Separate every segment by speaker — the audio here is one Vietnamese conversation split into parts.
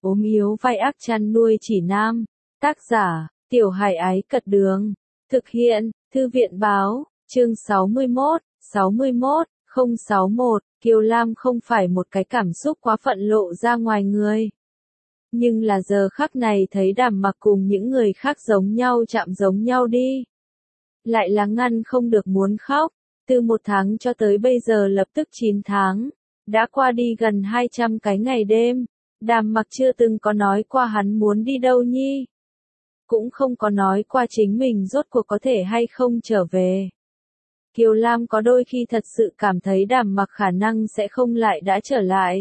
Speaker 1: ốm yếu vai ác chăn nuôi chỉ nam. Tác giả, Tiểu Hải Ái Cật Đường. Thực hiện, Thư viện Báo, chương 61, 061. Kiều Lam không phải một cái cảm xúc quá phận lộ ra ngoài người. Nhưng là giờ khắc này thấy Đàm Mặc cùng những người khác giống nhau chạm giống nhau đi. Lại là ngăn không được muốn khóc, từ 1 tháng cho tới bây giờ lập tức 9 tháng. Đã qua đi gần 200 cái ngày đêm, Đàm Mặc chưa từng có nói qua hắn muốn đi đâu nhi. Cũng không có nói qua chính mình rốt cuộc có thể hay không trở về. Kiều Lam có đôi khi thật sự cảm thấy Đàm Mặc khả năng sẽ không lại đã trở lại.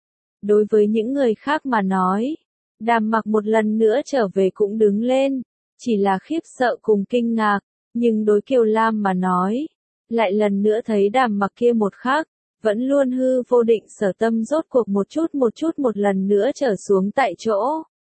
Speaker 1: Đối với những người khác mà nói, Đàm Mặc một lần nữa trở về cũng đứng lên, chỉ là khiếp sợ cùng kinh ngạc, nhưng đối Kiều Lam mà nói, lại lần nữa thấy Đàm Mặc kia một khắc, vẫn luôn hư vô định sở tâm rốt cuộc một lần nữa trở xuống tại chỗ.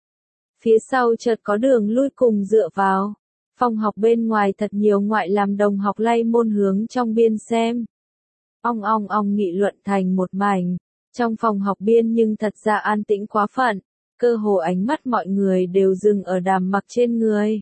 Speaker 1: Phía sau chợt có đường lui cùng dựa vào. Phòng học bên ngoài thật nhiều ngoại làm đồng học lay môn hướng trong biên xem. Ong ong ong nghị luận thành một mảnh. Trong phòng học biên nhưng thật ra an tĩnh quá phận. Cơ hồ ánh mắt mọi người đều dừng ở Đàm Mặc trên người.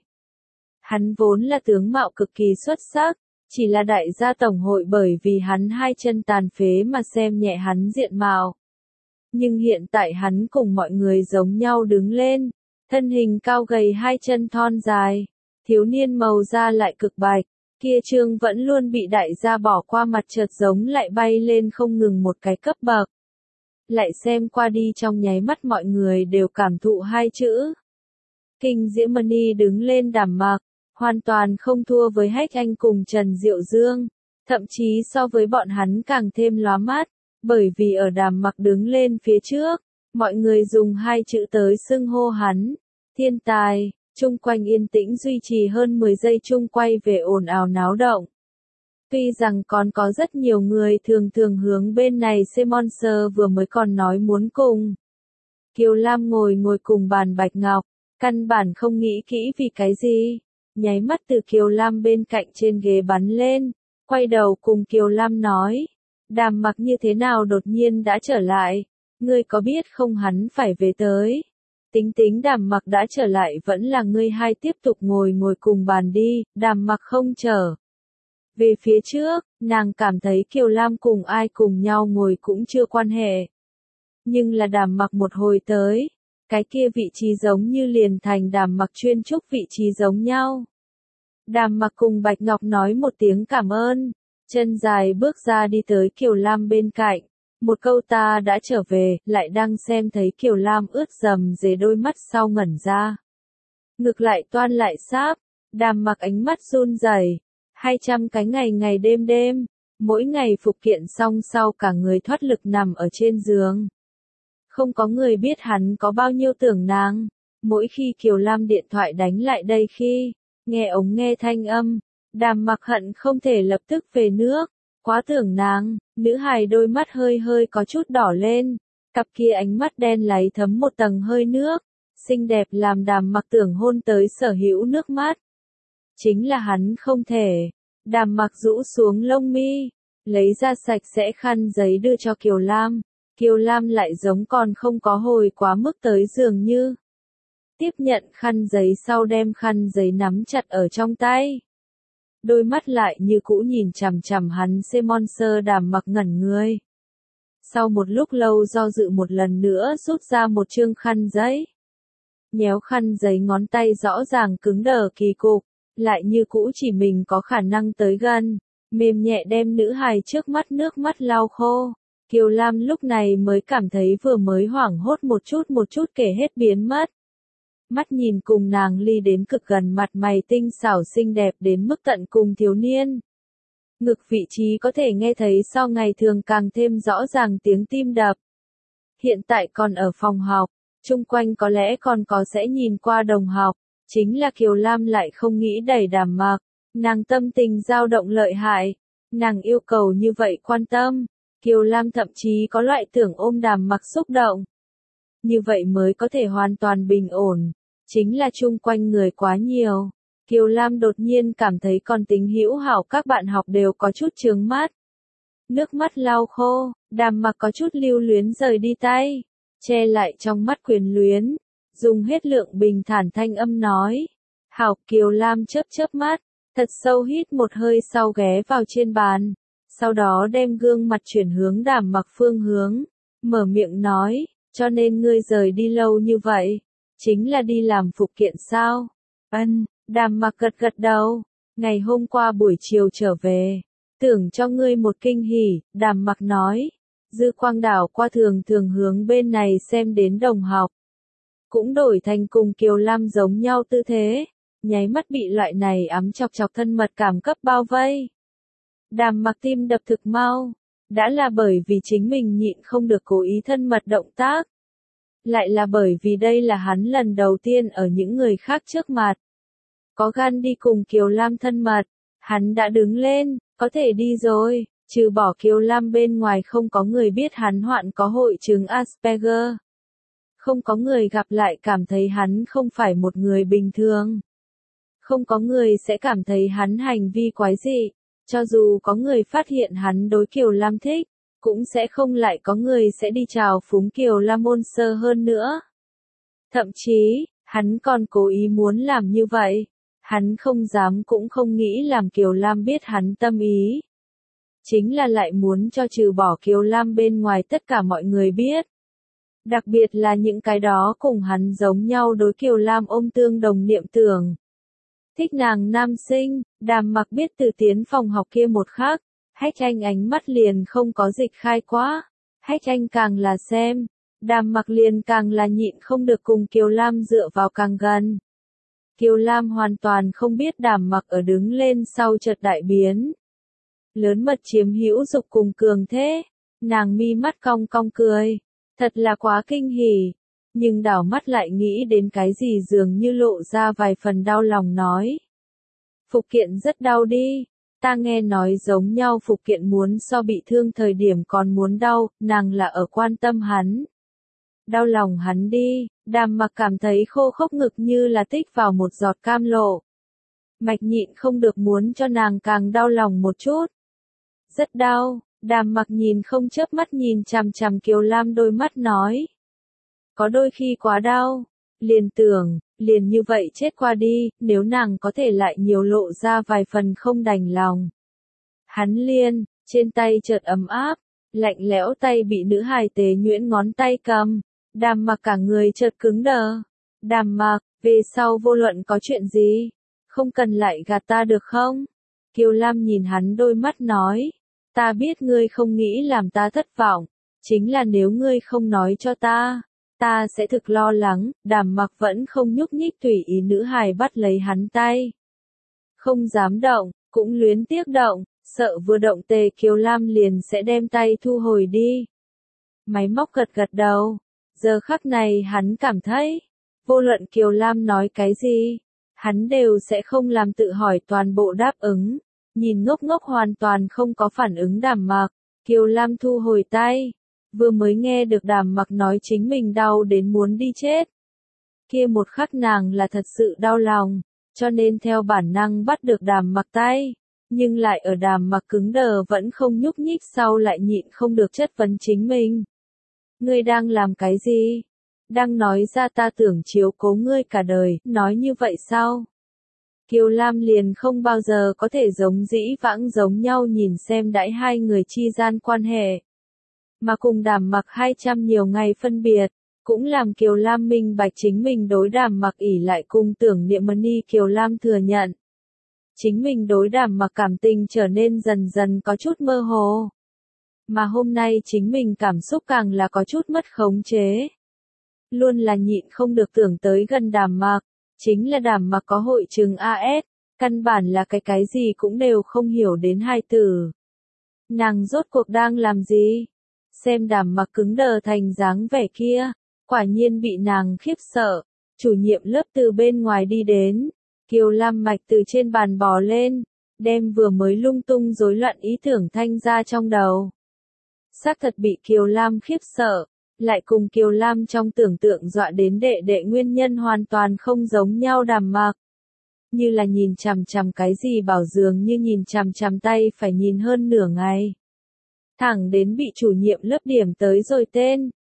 Speaker 1: Hắn vốn là tướng mạo cực kỳ xuất sắc. Chỉ là đại gia tổng hội bởi vì hắn 2 chân tàn phế mà xem nhẹ hắn diện mạo. Nhưng hiện tại hắn cùng mọi người giống nhau đứng lên. Thân hình cao gầy 2 chân thon dài. Thiếu niên màu da lại cực bạch, kia trương vẫn luôn bị đại gia bỏ qua mặt chợt giống lại bay lên không ngừng một cái cấp bậc. Lại xem qua đi trong nháy mắt mọi người đều cảm thụ 2 chữ. Kinh diễm mani đứng lên Đàm Mặc, hoàn toàn không thua với Hách Anh cùng Trần Diệu Dương, thậm chí so với bọn hắn càng thêm lóa mắt, bởi vì ở Đàm Mặc đứng lên phía trước, mọi người dùng 2 chữ tới xưng hô hắn, thiên tài. Chung quanh yên tĩnh duy trì hơn 10 giây chung quay về ồn ào náo động. Tuy rằng còn có rất nhiều người thường hướng bên này Monster vừa mới còn nói muốn cùng. Kiều Lam ngồi cùng bàn Bạch Ngọc, căn bản không nghĩ kỹ vì cái gì. Nháy mắt từ Kiều Lam bên cạnh trên ghế bắn lên, quay đầu cùng Kiều Lam nói. Đàm Mặc như thế nào đột nhiên đã trở lại, ngươi có biết không hắn phải về tới. Tính Đàm Mặc đã trở lại vẫn là ngươi hai tiếp tục ngồi cùng bàn đi, Đàm Mặc không trở. Về phía trước, nàng cảm thấy Kiều Lam cùng ai cùng nhau ngồi cũng chưa quan hệ. Nhưng là Đàm Mặc một hồi tới, cái kia vị trí giống như liền thành Đàm Mặc chuyên trúc vị trí giống nhau. Đàm Mặc cùng Bạch Ngọc nói một tiếng cảm ơn, chân dài bước ra đi tới Kiều Lam bên cạnh. Một câu ta đã trở về, lại đang xem thấy Kiều Lam ướt dầm dề đôi mắt sau ngẩn ra. Ngực lại toan lại sáp, Đàm Mặc ánh mắt run rẩy. 200 cái ngày đêm, mỗi ngày phục kiện xong sau cả người thoát lực nằm ở trên giường. Không có người biết hắn có bao nhiêu tưởng nàng. Mỗi khi Kiều Lam điện thoại đánh lại đây khi, nghe ống nghe thanh âm, Đàm Mặc hận không thể lập tức về nước. Quá tưởng nàng, nữ hài đôi mắt hơi có chút đỏ lên, cặp kia ánh mắt đen láy thấm một tầng hơi nước, xinh đẹp làm Đàm Mặc tưởng hôn tới sở hữu nước mắt. Chính là hắn không thể. Đàm Mặc rũ xuống lông mi, lấy ra sạch sẽ khăn giấy đưa cho Kiều Lam. Kiều Lam lại giống còn không có hồi quá mức tới dường như. Tiếp nhận khăn giấy sau đem khăn giấy nắm chặt ở trong tay. Đôi mắt lại như cũ nhìn chằm hắn Monster. Đàm Mặc ngẩn người. Sau một lúc lâu do dự một lần nữa rút ra một chương khăn giấy. Nhéo khăn giấy ngón tay rõ ràng cứng đờ kỳ cục, lại như cũ chỉ mình có khả năng tới gần, mềm nhẹ đem nữ hài trước mắt nước mắt lau khô. Kiều Lam lúc này mới cảm thấy vừa mới hoảng hốt một chút kể hết biến mất. Mắt nhìn cùng nàng ly đến cực gần mặt mày tinh xảo xinh đẹp đến mức tận cùng thiếu niên. Ngực vị trí có thể nghe thấy so ngày thường càng thêm rõ ràng tiếng tim đập. Hiện tại còn ở phòng học, chung quanh có lẽ còn có sẽ nhìn qua đồng học, chính là Kiều Lam lại không nghĩ đẩy Đàm Mặc, nàng tâm tình dao động lợi hại, nàng yêu cầu như vậy quan tâm, Kiều Lam thậm chí có loại tưởng ôm Đàm Mặc xúc động. Như vậy mới có thể hoàn toàn bình ổn. Chính là chung quanh người quá nhiều. Kiều Lam đột nhiên cảm thấy còn tính hữu hảo các bạn học đều có chút chướng mắt. Nước mắt lau khô, Đàm Mặc có chút lưu luyến rời đi tay. che lại trong mắt quyền luyến, dùng hết lượng bình thản thanh âm nói. Hảo, Kiều Lam chớp chớp mắt, thật sâu hít một hơi sau ghé vào trên bàn, sau đó đem gương mặt chuyển hướng Đàm Mặc phương hướng, mở miệng nói, cho nên ngươi rời đi lâu như vậy, chính là đi làm phụ kiện sao? Đàm Mặc gật gật đầu, ngày hôm qua buổi chiều trở về, tưởng cho ngươi một kinh hỉ, Đàm Mặc nói, Dư Quang đảo qua thường thường hướng bên này xem đến đồng học, cũng đổi thành cùng Kiều Lam giống nhau tư thế, nháy mắt bị loại này ấm chọc chọc thân mật cảm cấp bao vây. Đàm Mặc tim đập thực mau, đã là bởi vì chính mình nhịn không được cố ý thân mật động tác, lại là bởi vì đây là hắn lần đầu tiên ở những người khác trước mặt. Có gan đi cùng Kiều Lam thân mật, hắn đã đứng lên, có thể đi rồi, trừ bỏ Kiều Lam bên ngoài không có người biết hắn hoạn có hội chứng Asperger. Không có người gặp lại cảm thấy hắn không phải một người bình thường. Không có người sẽ cảm thấy hắn hành vi quái dị, cho dù có người phát hiện hắn đối Kiều Lam thích, cũng sẽ không lại có người sẽ đi chào phúng Kiều Lam môn sơ hơn nữa. Thậm chí, hắn còn cố ý muốn làm như vậy, hắn không dám cũng không nghĩ làm Kiều Lam biết hắn tâm ý. Chính là lại muốn cho trừ bỏ Kiều Lam bên ngoài tất cả mọi người biết. Đặc biệt là những cái đó cùng hắn giống nhau đối Kiều Lam ôm tương đồng niệm tưởng. Thích nàng nam sinh, Đàm Mặc biết từ tiến phòng học kia một khắc, Hách Anh ánh mắt liền không có dịch khai quá. Hách Anh càng là xem, Đàm Mặc liền càng là nhịn không được cùng Kiều Lam dựa vào càng gần. Kiều Lam hoàn toàn không biết Đàm Mặc ở đứng lên sau chợt đại biến. Lớn mật chiếm hữu dục cùng cường thế, nàng mi mắt cong cong cười, thật là quá kinh hỉ, nhưng đảo mắt lại nghĩ đến cái gì dường như lộ ra vài phần đau lòng nói. Phục kiện rất đau đi, ta nghe nói giống nhau phục kiện muốn so bị thương thời điểm còn muốn đau, nàng là ở quan tâm hắn. Đau lòng hắn đi, Đàm Mặc cảm thấy khô khốc ngực như là tích vào một giọt cam lộ. Mạch nhịn không được muốn cho nàng càng đau lòng một chút. Rất đau, Đàm Mặc nhìn không chớp mắt nhìn chằm chằm Kiều Lam đôi mắt nói. Có đôi khi quá đau, liền tưởng, liền như vậy chết qua đi, nếu nàng có thể lại nhiều lộ ra vài phần không đành lòng. Hắn liên, trên tay chợt ấm áp, lạnh lẽo tay bị nữ hài tế nhuyễn ngón tay cầm, Đàm Mặc cả người chợt cứng đờ. Đàm Mặc, về sau vô luận có chuyện gì, không cần lại gạt ta được không? Kiều Lam nhìn hắn đôi mắt nói, ta biết ngươi không nghĩ làm ta thất vọng, chính là nếu ngươi không nói cho ta sẽ thực lo lắng. Đàm Mặc vẫn không nhúc nhích tùy ý nữ hài bắt lấy hắn tay. Không dám động, cũng luyến tiếc động, sợ vừa động Tề Kiều Lam liền sẽ đem tay thu hồi đi. Máy móc gật gật đầu, giờ khắc này hắn cảm thấy, vô luận Kiều Lam nói cái gì, hắn đều sẽ không làm tự hỏi toàn bộ đáp ứng. Nhìn ngốc ngốc hoàn toàn không có phản ứng Đàm Mặc, Kiều Lam thu hồi tay. Vừa mới nghe được Đàm Mặc nói chính mình đau đến muốn đi chết. Kia một khắc nàng là thật sự đau lòng, cho nên theo bản năng bắt được Đàm Mặc tay, nhưng lại ở Đàm Mặc cứng đờ vẫn không nhúc nhích sau lại nhịn không được chất vấn chính mình. Ngươi đang làm cái gì? Đang nói ra ta tưởng chiếu cố ngươi cả đời, nói như vậy sao? Kiều Lam liền không bao giờ có thể giống dĩ vãng giống nhau nhìn xem đãi hai người chi gian quan hệ. Mà cùng Đàm Mặc 200 nhiều ngày phân biệt, cũng làm Kiều Lam minh bạch chính mình đối Đàm Mặc ỷ lại cùng tưởng niệm Mani. Kiều Lam thừa nhận, chính mình đối Đàm Mặc cảm tình trở nên dần dần có chút mơ hồ. Mà hôm nay chính mình cảm xúc càng là có chút mất khống chế. Luôn là nhịn không được tưởng tới gần Đàm Mặc, chính là Đàm Mặc có hội chứng AS, căn bản là cái gì cũng đều không hiểu đến hai từ. Nàng rốt cuộc đang làm gì? Xem Đàm Mặc cứng đờ thành dáng vẻ kia, quả nhiên bị nàng khiếp sợ. Chủ nhiệm lớp từ bên ngoài đi đến, Kiều Lam mạch từ trên bàn bò lên, đem vừa mới lung tung rối loạn ý tưởng thanh ra trong đầu. Xác thật bị Kiều Lam khiếp sợ, lại cùng Kiều Lam trong tưởng tượng dọa đến đệ đệ nguyên nhân hoàn toàn không giống nhau. Đàm Mặc như là nhìn chằm chằm cái gì bảo dường như nhìn chằm chằm tay phải nhìn hơn nửa ngày. Thẳng đến bị chủ nhiệm lớp điểm tới rồi tên,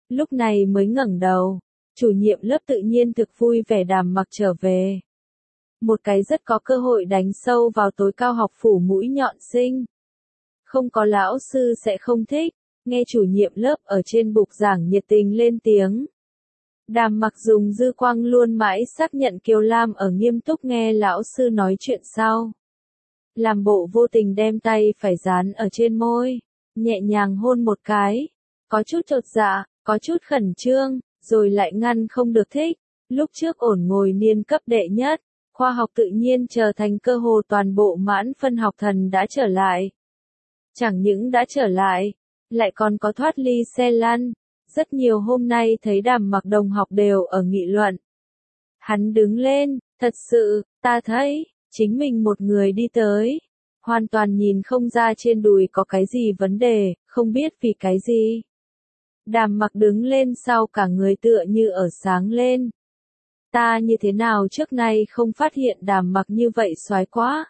Speaker 1: lúc này mới ngẩng đầu. Chủ nhiệm lớp tự nhiên thực vui vẻ Đàm Mặc trở về. Một cái rất có cơ hội đánh sâu vào tối cao học phủ mũi nhọn sinh. Không có lão sư sẽ không thích, nghe chủ nhiệm lớp ở trên bục giảng nhiệt tình lên tiếng. Đàm Mặc dùng dư quang luôn mãi xác nhận Kiều Lam ở nghiêm túc nghe lão sư nói chuyện sau. Làm bộ vô tình đem tay phải dán ở trên môi, nhẹ nhàng hôn một cái. Có chút chột dạ, có chút khẩn trương, rồi lại ngăn không được thích. Lúc trước ổn ngồi niên cấp đệ nhất, khoa học tự nhiên trở thành cơ hồ toàn bộ mãn phân học thần đã trở lại. Chẳng những đã trở lại, lại còn có thoát ly xe lăn. Rất nhiều hôm nay thấy Đàm Mặc đồng học đều ở nghị luận. Hắn đứng lên, thật sự, ta thấy, chính mình một người đi tới. Hoàn toàn nhìn không ra trên đùi có cái gì vấn đề, không biết vì cái gì. Đàm Mặc đứng lên sau cả người tựa như ở sáng lên. Ta như thế nào trước nay không phát hiện Đàm Mặc như vậy soái quá.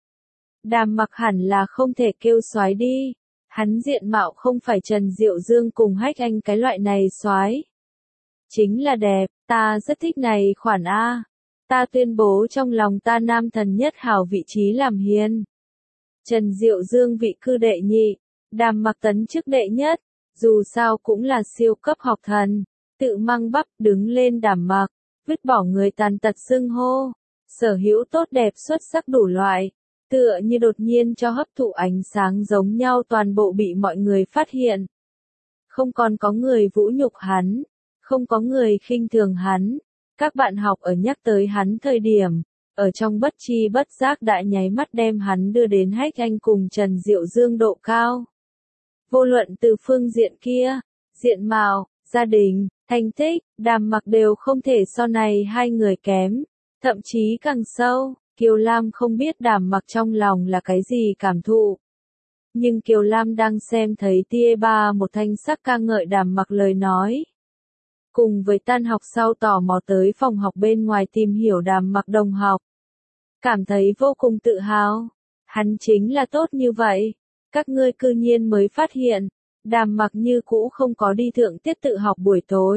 Speaker 1: Đàm Mặc hẳn là không thể kêu soái đi. Hắn diện mạo không phải Trần Diệu Dương cùng Hách Anh cái loại này soái. Chính là đẹp, ta rất thích này khoản A. Ta tuyên bố trong lòng ta nam thần nhất hảo vị trí làm hiền. Trần Diệu Dương vị cư đệ nhị, Đàm Mặc tấn chức đệ nhất, dù sao cũng là siêu cấp học thần. Tự mang bắp đứng lên Đàm Mặc, vứt bỏ người tàn tật xưng hô. Sở hữu tốt đẹp xuất sắc đủ loại. Tựa như đột nhiên cho hấp thụ ánh sáng giống nhau toàn bộ bị mọi người phát hiện. Không còn có người vũ nhục hắn, không có người khinh thường hắn. Các bạn học ở nhắc tới hắn thời điểm, ở trong bất chi bất giác đã nháy mắt đem hắn đưa đến Hách Anh cùng Trần Diệu Dương độ cao. Vô luận từ phương diện kia, diện mạo, gia đình, thành tích, Đàm Mặc đều không thể so này hai người kém, thậm chí càng sâu. Kiều Lam không biết Đàm Mặc trong lòng là cái gì cảm thụ. Nhưng Kiều Lam đang xem thấy tia ba một thanh sắc ca ngợi Đàm Mặc lời nói. Cùng với tan học sau tò mò tới phòng học bên ngoài tìm hiểu Đàm Mặc đồng học. Cảm thấy vô cùng tự hào. Hắn chính là tốt như vậy. Các ngươi cư nhiên mới phát hiện. Đàm Mặc như cũ không có đi thượng tiết tự học buổi tối.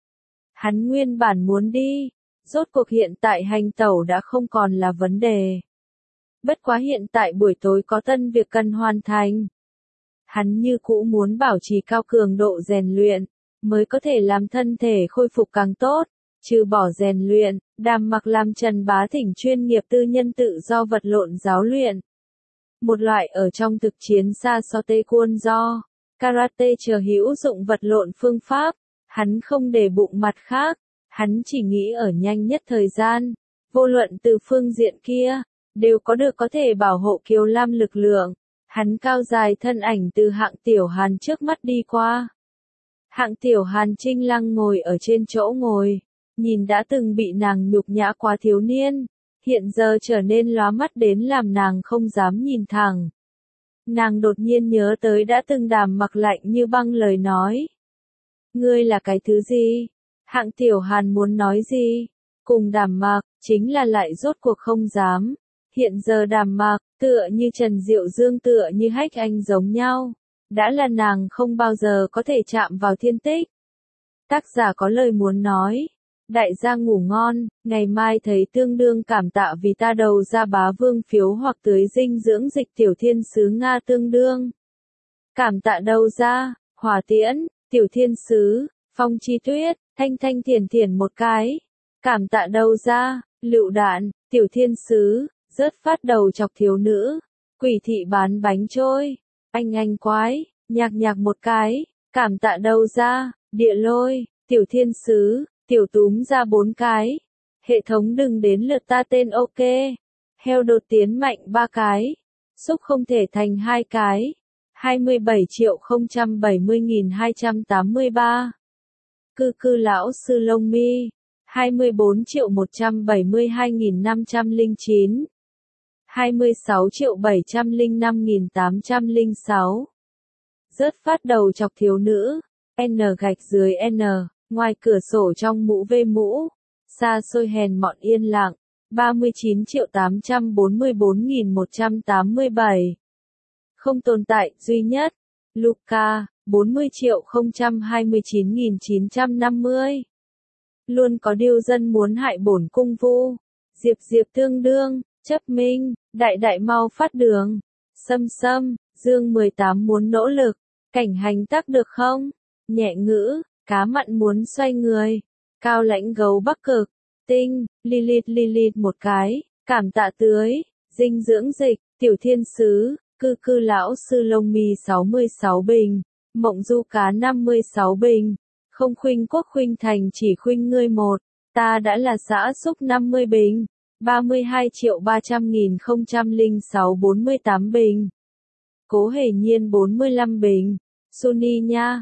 Speaker 1: Hắn nguyên bản muốn đi. Rốt cuộc hiện tại hành tẩu đã không còn là vấn đề. Bất quá hiện tại buổi tối có tân việc cần hoàn thành. Hắn như cũ muốn bảo trì cao cường độ rèn luyện, mới có thể làm thân thể khôi phục càng tốt. Trừ bỏ rèn luyện, Đàm Mặc làm Trần Bá Thỉnh chuyên nghiệp tư nhân tự do vật lộn giáo luyện. Một loại ở trong thực chiến xa so taekwondo, karate chờ hữu dụng vật lộn phương pháp. Hắn không để bụng mặt khác. Hắn chỉ nghĩ ở nhanh nhất thời gian, vô luận từ phương diện kia, đều có được có thể bảo hộ Kiều Lam lực lượng. Hắn cao dài thân ảnh từ Hạng Tiểu Hàn trước mắt đi qua. Hạng Tiểu Hàn trinh lăng ngồi ở trên chỗ ngồi, nhìn đã từng bị nàng nhục nhã quá thiếu niên, hiện giờ trở nên lóa mắt đến làm nàng không dám nhìn thẳng. Nàng đột nhiên nhớ tới đã từng Đàm Mặc lạnh như băng lời nói. Ngươi là cái thứ gì? Hạng Tiểu Hàn muốn nói gì? Cùng Đàm Mặc, chính là lại rốt cuộc không dám. Hiện giờ Đàm Mặc, tựa như Trần Diệu Dương tựa như Hách Anh giống nhau. Đã là nàng không bao giờ có thể chạm vào thiên tích. Tác giả có lời muốn nói. Đại gia ngủ ngon, ngày mai thấy tương đương cảm tạ vì ta đầu ra bá vương phiếu hoặc tưới dinh dưỡng dịch tiểu thiên sứ Nga tương đương. Cảm tạ đầu ra, Hỏa Tiễn, tiểu thiên sứ, Phong Chi Tuyết. Thanh Thanh Thiền Thiền một cái. Cảm tạ đầu ra, Lựu Đạn, tiểu thiên sứ, rớt phát đầu chọc thiếu nữ. Quỷ thị bán bánh trôi. Anh quái, nhạc nhạc một cái. Cảm tạ đầu ra, Địa Lôi, tiểu thiên sứ, tiểu túm ra 4 cái. Hệ thống đừng đến lượt ta tên ok. Heo đột tiến mạnh 3 cái. Xúc không thể thành 2 cái. 27.070.283. Cư lão sư lông mi, 24.172.509, 26.705.806. Rớt phát đầu chọc thiếu nữ, N_N, ngoài cửa sổ trong mũ vê mũ, xa xôi hèn mọn yên lặng, 39.844.187. Không tồn tại, duy nhất, Luca, 40.029.950. Luôn có điều dân muốn hại bổn cung vu. Diệp Diệp tương đương, chấp minh, đại đại mau phát đường. Sâm sâm, Dương 18 muốn nỗ lực. Cảnh hành tác được không? Nhẹ ngữ, cá mặn muốn xoay người. Cao lãnh gấu bắc cực. Tinh, Lilith một cái. Cảm tạ tưới, dinh dưỡng dịch, tiểu thiên sứ, cư lão sư lông mì 66 bình, mộng du cá 56 bình, không khuynh quốc khuynh thành chỉ khuynh ngươi một, ta đã là xã xúc 50 bình, 32.300.006 48 bình, Cố Hề Nhiên 45 bình, Suni nha,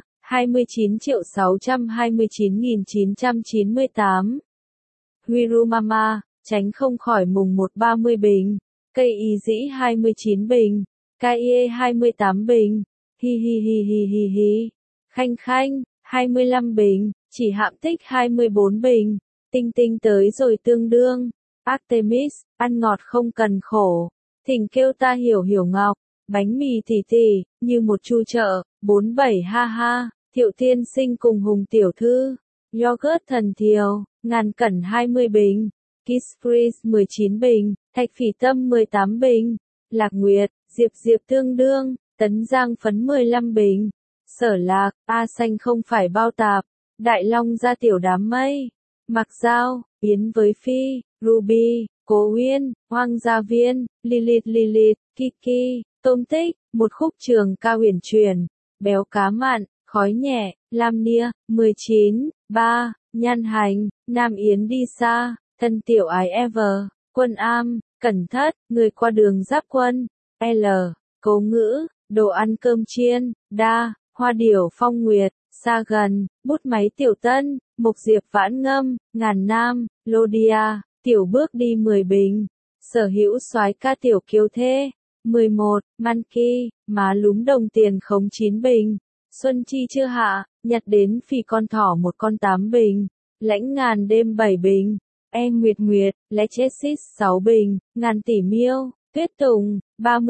Speaker 1: 29.629.998, Wirumama, tránh không khỏi mùng 1 30 bình, Cây Y Dĩ 29 bình, Kaie 28 bình, hi, Khanh Khanh, 25 bình, Chỉ Hạm Tích 24 bình, Tinh Tinh tới rồi tương đương, Artemis, ăn ngọt không cần khổ, thỉnh kêu ta hiểu hiểu ngọc, bánh mì tỉ tỉ, như một chu chợ, 47 ha ha, Thiệu Tiên Sinh cùng Hùng Tiểu Thư, yogurt thần thiều, ngàn cẩn 20 bình, Kiss Freeze 19 bình, Thạch Phỉ Tâm 18 bình, Lạc Nguyệt, Diệp Diệp tương đương, Tấn Giang phấn 15 bình, Sở Lạc, A Xanh không phải bao tạp, Đại Long ra tiểu đám mây, Mặc Giao, Yến với Phi, Ruby, Cố Uyên, Hoang Gia Viên, Lilith, Kiki, Tôm Tích, một khúc trường ca huyền truyền, Béo cá mặn, Khói nhẹ, Lam Nia, 19, 3, Nhan Hành, Nam Yến đi xa, Thân Tiểu Ái Ever, Quân Am, Cẩn Thất, Người qua đường giáp quân, L, Cố Ngữ, Đồ ăn cơm chiên, Đa, Hoa Điểu Phong Nguyệt, Xa gần, Bút máy Tiểu Tân, Mục Diệp Vãn Ngâm, Ngàn Nam, Lodia, Tiểu Bước đi 10 bình, Sở Hữu soái ca Tiểu Kiều Thê, 11, Manki, Má Lúm đồng tiền khống 9 bình, Xuân Chi chưa hạ, nhặt đến phì con thỏ một con 8 bình, Lãnh Ngàn đêm 7 bình, Nguyệt, Lechesis 6 bình, Ngàn tỷ miêu, Tuyết Tùng,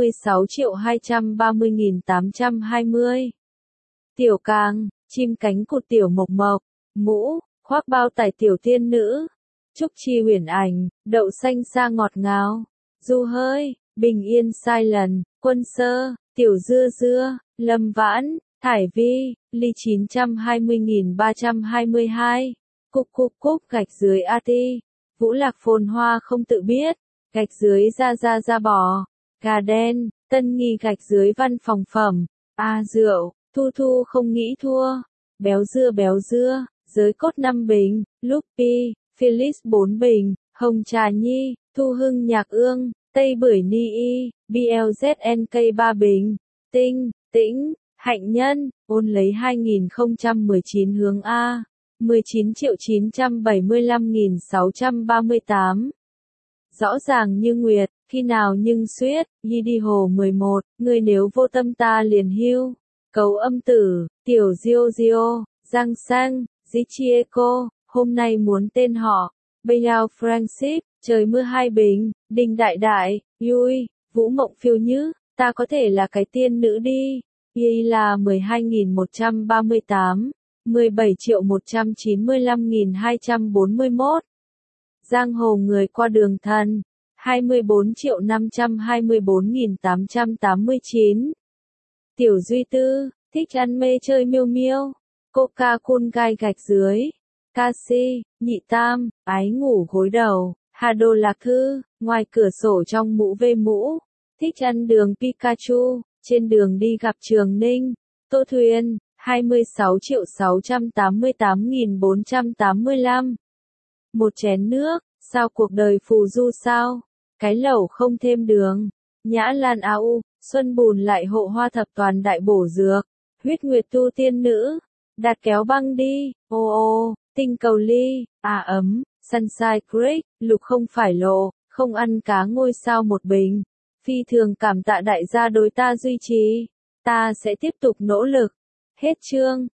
Speaker 1: 36.230.820. Tiểu Càng, Chim cánh cụt Tiểu Mộc Mộc, Mũ, khoác bao tải Tiểu Tiên Nữ, Trúc Chi huyền ảnh, Đậu xanh xa ngọt ngào, Du hơi, Bình yên Silent, Quân Sơ, Tiểu Dưa, Lâm Vãn, Thải Vi, Ly 920.322, Cúc gạch dưới Ati, Vũ Lạc Phồn Hoa không tự biết, gạch dưới ra bò, Gà đen, Tân Nghi gạch dưới văn phòng phẩm, Rượu, Thu không nghĩ thua, Béo dưa, Giới cốt 5 bình, Lupi, Felix 4 bình, Hồng Trà Nhi, Thu Hưng Nhạc Ương, Tây Bưởi Ni Y, BLZNK 3 bình, Tĩnh, Hạnh Nhân, ôn lấy 2019 hướng A, 19.975.638. Rõ ràng như nguyệt, khi nào nhưng suyết, Yi đi hồ 11, người nếu vô tâm ta liền hưu. Cấu âm tử, Tiểu Diêu, Giang Sang, Zichieko, hôm nay muốn tên họ, Bayao Francis, trời mưa 2 bình, Đinh Đại, Yui, Vũ Mộng Phiêu Nhứ, ta có thể là cái tiên nữ đi. Y là 12.138, 17.195.241. Giang hồ người qua đường thần, 24.524.889. Tiểu Duy Tư, thích ăn mê chơi miêu, Coca Cool gai gạch dưới, Casi, Nhị Tam, ái ngủ gối đầu, Hà Đồ Lạc Thư, ngoài cửa sổ trong mũ vê mũ, thích ăn đường Pikachu, trên đường đi gặp Trường Ninh, Tô Thuyền, 26.688.485. Một chén nước, sao cuộc đời phù du sao? Cái lẩu không thêm đường. Nhã Lan Au, Xuân Bùn lại hộ hoa thập toàn đại bổ dược. Huyết Nguyệt tu tiên nữ. Đạt kéo băng đi. Ô, tinh cầu ly. Ấm, Sunshine Creek, lục không phải lộ, không ăn cá ngôi sao một bình. Phi thường cảm tạ đại gia đối ta duy trì. Ta sẽ tiếp tục nỗ lực. Hết chương.